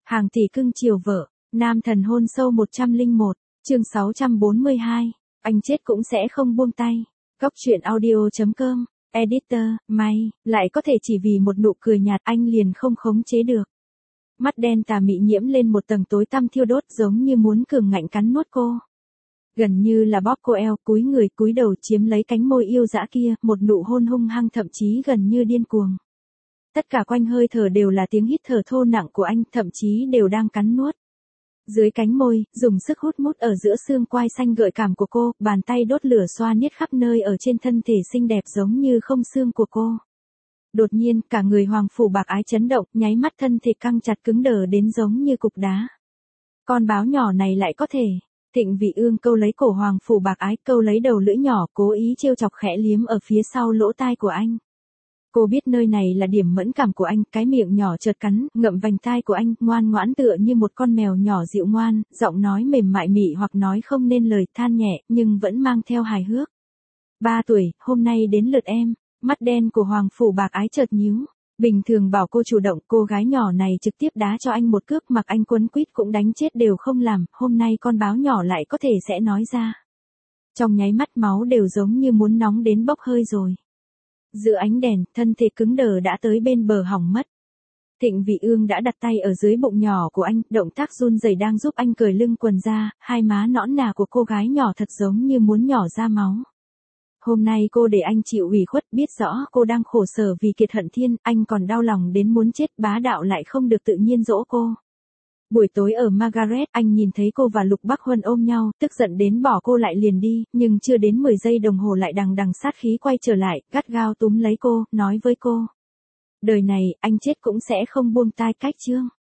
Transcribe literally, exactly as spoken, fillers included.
Hàng tỷ cưng chiều vợ, nam thần hôn sâu một trăm lẻ một, chương sáu trăm bốn mươi hai, anh chết cũng sẽ không buông tay. Góc truyện audio chấm com, editor, may, lại có thể chỉ vì một nụ cười nhạt anh liền không khống chế được. Mắt đen tà mị nhiễm lên một tầng tối tăm thiêu đốt giống như muốn cường ngạnh cắn nuốt cô. Gần như là bóp cô eo, cúi người cúi đầu chiếm lấy cánh môi yêu dã kia, một nụ hôn hung hăng thậm chí gần như điên cuồng. Tất cả quanh hơi thở đều là tiếng hít thở thô nặng của anh, thậm chí đều đang cắn nuốt. Dưới cánh môi, dùng sức hút mút ở giữa xương quai xanh gợi cảm của cô, bàn tay đốt lửa xoa niết khắp nơi ở trên thân thể xinh đẹp giống như không xương của cô. Đột nhiên, cả người hoàng phủ bạc ái chấn động, nháy mắt thân thể căng chặt cứng đờ đến giống như cục đá. Con báo nhỏ này lại có thể. Thịnh Vị Ương câu lấy cổ hoàng phủ bạc ái, câu lấy đầu lưỡi nhỏ, cố ý trêu chọc khẽ liếm ở phía sau lỗ tai của anh. Cô biết nơi này là điểm mẫn cảm của anh, cái miệng nhỏ chợt cắn, ngậm vành tai của anh, ngoan ngoãn tựa như một con mèo nhỏ dịu ngoan, giọng nói mềm mại mị hoặc nói không nên lời, than nhẹ, nhưng vẫn mang theo hài hước. Ba tuổi, hôm nay đến lượt em, mắt đen của hoàng phủ bạc ái chợt nhíu. Bình thường bảo cô chủ động, cô gái nhỏ này trực tiếp đá cho anh một cước, mặc anh quấn quýt cũng đánh chết đều không làm, hôm nay con báo nhỏ lại có thể sẽ nói ra. Trong nháy mắt máu đều giống như muốn nóng đến bốc hơi rồi. Giữa ánh đèn, thân thể cứng đờ đã tới bên bờ hỏng mất. Thịnh Vị Ương đã đặt tay ở dưới bụng nhỏ của anh, động tác run rẩy đang giúp anh cởi lưng quần ra, hai má nõn nà của cô gái nhỏ thật giống như muốn nhỏ ra máu. Hôm nay cô để anh chịu ủy khuất, biết rõ cô đang khổ sở vì kiệt hận thiên, anh còn đau lòng đến muốn chết, bá đạo lại không được tự nhiên dỗ cô. Buổi tối ở Margaret, anh nhìn thấy cô và Lục Bắc Huân ôm nhau, tức giận đến bỏ cô lại liền đi, nhưng chưa đến mười giây đồng hồ lại đằng đằng sát khí quay trở lại, gắt gao túm lấy cô, nói với cô. Đời này, anh chết cũng sẽ không buông tay cách chương.